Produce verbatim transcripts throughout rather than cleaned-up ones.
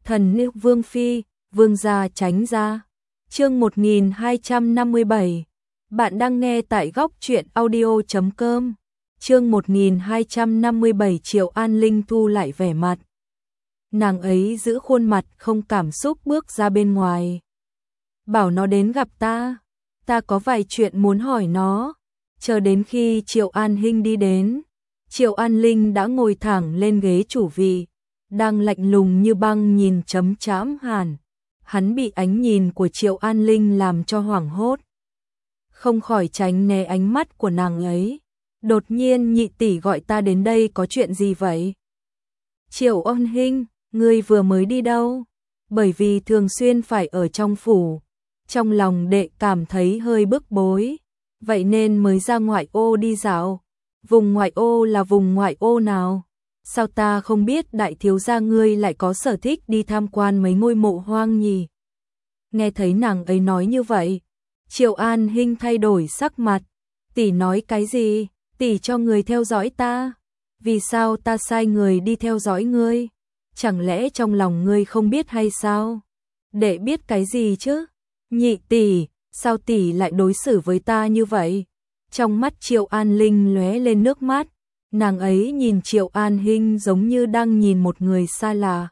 Thần nữ Vương Phi, Vương gia tránh ra. Chương một nghìn hai trăm năm mươi bảy. Bạn đang nghe tại góc truyện audio chấm com. Chương một nghìn hai trăm năm mươi bảy. Triệu An Linh thu lại vẻ mặt. Nàng ấy giữ khuôn mặt không cảm xúc bước ra bên ngoài. Bảo nó đến gặp ta, ta có vài chuyện muốn hỏi nó. Chờ đến khi Triệu An Hinh đi đến, Triệu An Linh đã ngồi thẳng lên ghế chủ vị, đang lạnh lùng như băng nhìn Trấm Trám Hàn. Hắn bị ánh nhìn của Triệu An Linh làm cho hoảng hốt, không khỏi tránh né ánh mắt của nàng ấy. Đột nhiên nhị tỷ gọi ta đến đây có chuyện gì vậy? Triệu An Hinh, ngươi vừa mới đi đâu? Bởi vì thường xuyên phải ở trong phủ, trong lòng đệ cảm thấy hơi bức bối, vậy nên mới ra ngoại ô đi dạo. Vùng ngoại ô là vùng ngoại ô nào? Sao ta không biết đại thiếu gia ngươi lại có sở thích đi tham quan mấy ngôi mộ hoang nhỉ? Nghe thấy nàng ấy nói như vậy, Triệu An Hinh thay đổi sắc mặt. Tỷ nói cái gì? Tỷ cho người theo dõi ta? Vì sao ta sai người đi theo dõi ngươi? Chẳng lẽ trong lòng ngươi không biết hay sao? Đệ biết cái gì chứ? Nhị tỷ, sao tỷ lại đối xử với ta như vậy? Trong mắt Triệu An Linh lóe lên nước mắt, nàng ấy nhìn Triệu An Hinh giống như đang nhìn một người xa lạ.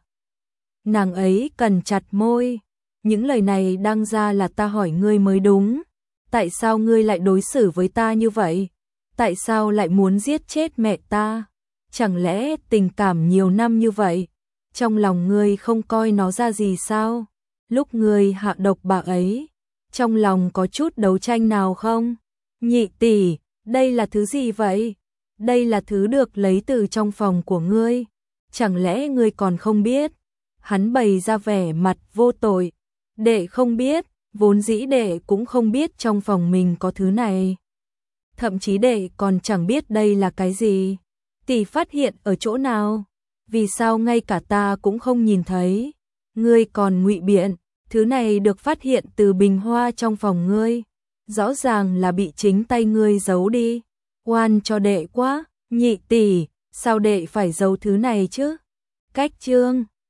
Nàng ấy cắn chặt môi, những lời này đăng ra là ta hỏi ngươi mới đúng. Tại sao ngươi lại đối xử với ta như vậy? Tại sao lại muốn giết chết mẹ ta? Chẳng lẽ tình cảm nhiều năm như vậy, trong lòng ngươi không coi nó ra gì sao? Lúc ngươi hạ độc bà ấy, trong lòng có chút đấu tranh nào không? Nhị tỷ, đây là thứ gì vậy? Đây là thứ được lấy từ trong phòng của ngươi. Chẳng lẽ ngươi còn không biết? Hắn bày ra vẻ mặt vô tội. Đệ không biết, vốn dĩ đệ cũng không biết trong phòng mình có thứ này. Thậm chí đệ còn chẳng biết đây là cái gì. Tỷ phát hiện ở chỗ nào? Vì sao ngay cả ta cũng không nhìn thấy? Ngươi còn ngụy biện, thứ này được phát hiện từ bình hoa trong phòng ngươi. Rõ ràng là bị chính tay ngươi giấu đi. Oan cho đệ quá, nhị tỷ, sao đệ phải giấu thứ này chứ? Cách chương